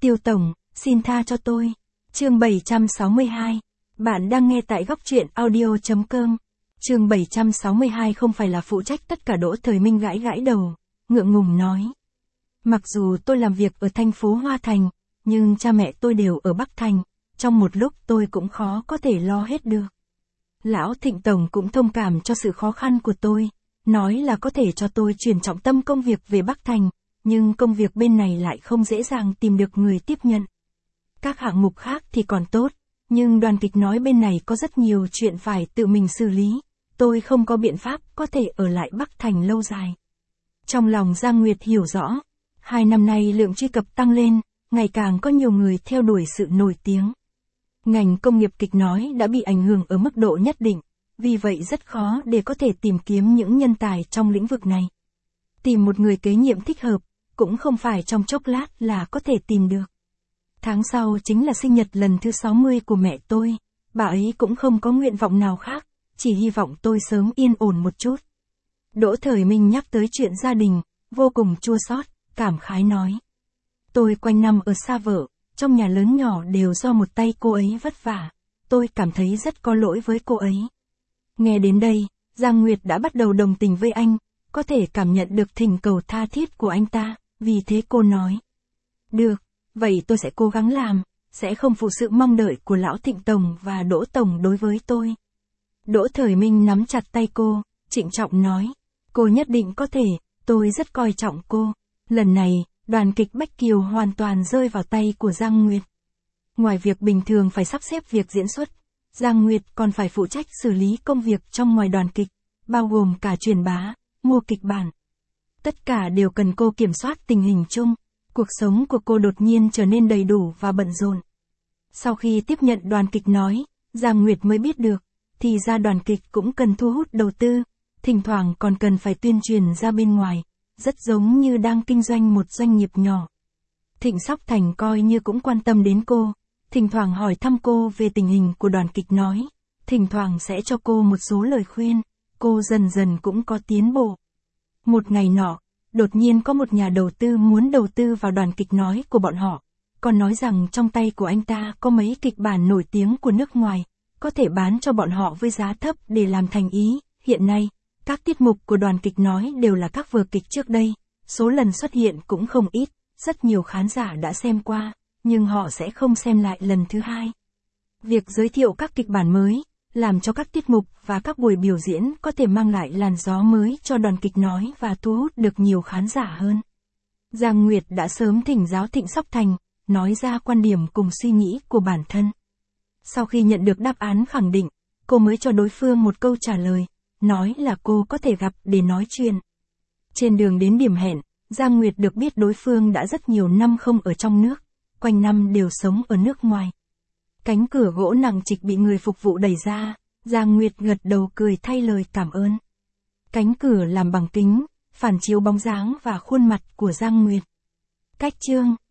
Tiêu Tổng, xin tha cho tôi. Chương 762. Bạn đang nghe tại góc truyện audio.com. Chương 762 không phải là phụ trách tất cả. Đỗ Thời Minh gãi gãi đầu, ngượng ngùng nói. Mặc dù tôi làm việc ở thành phố Hoa Thành, nhưng cha mẹ tôi đều ở Bắc Thành, trong một lúc tôi cũng khó có thể lo hết được. Lão Thịnh Tổng cũng thông cảm cho sự khó khăn của tôi, nói là có thể cho tôi chuyển trọng tâm công việc về Bắc Thành, nhưng công việc bên này lại không dễ dàng tìm được người tiếp nhận. Các hạng mục khác thì còn tốt, nhưng đoàn kịch nói bên này có rất nhiều chuyện phải tự mình xử lý, tôi không có biện pháp có thể ở lại Bắc Thành lâu dài. Trong lòng Giang Nguyệt hiểu rõ, 2 năm nay lượng truy cập tăng lên, ngày càng có nhiều người theo đuổi sự nổi tiếng. Ngành công nghiệp kịch nói đã bị ảnh hưởng ở mức độ nhất định, vì vậy rất khó để có thể tìm kiếm những nhân tài trong lĩnh vực này. Tìm một người kế nhiệm thích hợp, cũng không phải trong chốc lát là có thể tìm được. Tháng sau chính là sinh nhật lần thứ 60 của mẹ tôi, bà ấy cũng không có nguyện vọng nào khác, chỉ hy vọng tôi sớm yên ổn một chút. Đỗ Thời Minh nhắc tới chuyện gia đình, vô cùng chua xót, cảm khái nói. Tôi quanh năm ở xa vợ, trong nhà lớn nhỏ đều do một tay cô ấy vất vả, tôi cảm thấy rất có lỗi với cô ấy. Nghe đến đây, Giang Nguyệt đã bắt đầu đồng tình với anh, có thể cảm nhận được thỉnh cầu tha thiết của anh ta, vì thế cô nói. Được, vậy tôi sẽ cố gắng làm, sẽ không phụ sự mong đợi của Lão Thịnh Tổng và Đỗ Tổng đối với tôi. Đỗ Thời Minh nắm chặt tay cô, trịnh trọng nói. Cô nhất định có thể, tôi rất coi trọng cô. Lần này, đoàn kịch Bách Kiều hoàn toàn rơi vào tay của Giang Nguyệt. Ngoài việc bình thường phải sắp xếp việc diễn xuất, Giang Nguyệt còn phải phụ trách xử lý công việc trong ngoài đoàn kịch, bao gồm cả truyền bá, mua kịch bản. Tất cả đều cần cô kiểm soát tình hình chung, cuộc sống của cô đột nhiên trở nên đầy đủ và bận rộn. Sau khi tiếp nhận đoàn kịch nói, Giang Nguyệt mới biết được, thì ra đoàn kịch cũng cần thu hút đầu tư, thỉnh thoảng còn cần phải tuyên truyền ra bên ngoài, rất giống như đang kinh doanh một doanh nghiệp nhỏ. Thịnh Sóc Thành coi như cũng quan tâm đến cô, thỉnh thoảng hỏi thăm cô về tình hình của đoàn kịch nói, thỉnh thoảng sẽ cho cô một số lời khuyên, cô dần dần cũng có tiến bộ. Một ngày nọ, đột nhiên có một nhà đầu tư muốn đầu tư vào đoàn kịch nói của bọn họ, còn nói rằng trong tay của anh ta có mấy kịch bản nổi tiếng của nước ngoài, có thể bán cho bọn họ với giá thấp để làm thành ý. Hiện nay, các tiết mục của đoàn kịch nói đều là các vở kịch trước đây, số lần xuất hiện cũng không ít, rất nhiều khán giả đã xem qua, nhưng họ sẽ không xem lại lần thứ hai. Việc giới thiệu các kịch bản mới, làm cho các tiết mục và các buổi biểu diễn có thể mang lại làn gió mới cho đoàn kịch nói và thu hút được nhiều khán giả hơn. Giang Nguyệt đã sớm thỉnh giáo Thịnh Sóc Thành, nói ra quan điểm cùng suy nghĩ của bản thân. Sau khi nhận được đáp án khẳng định, cô mới cho đối phương một câu trả lời, nói là cô có thể gặp để nói chuyện. Trên đường đến điểm hẹn, Giang Nguyệt được biết đối phương đã rất nhiều năm không ở trong nước, quanh năm đều sống ở nước ngoài. Cánh cửa gỗ nặng trịch bị người phục vụ đẩy ra, Giang Nguyệt gật đầu cười thay lời cảm ơn. Cánh cửa làm bằng kính, phản chiếu bóng dáng và khuôn mặt của Giang Nguyệt. Cách chương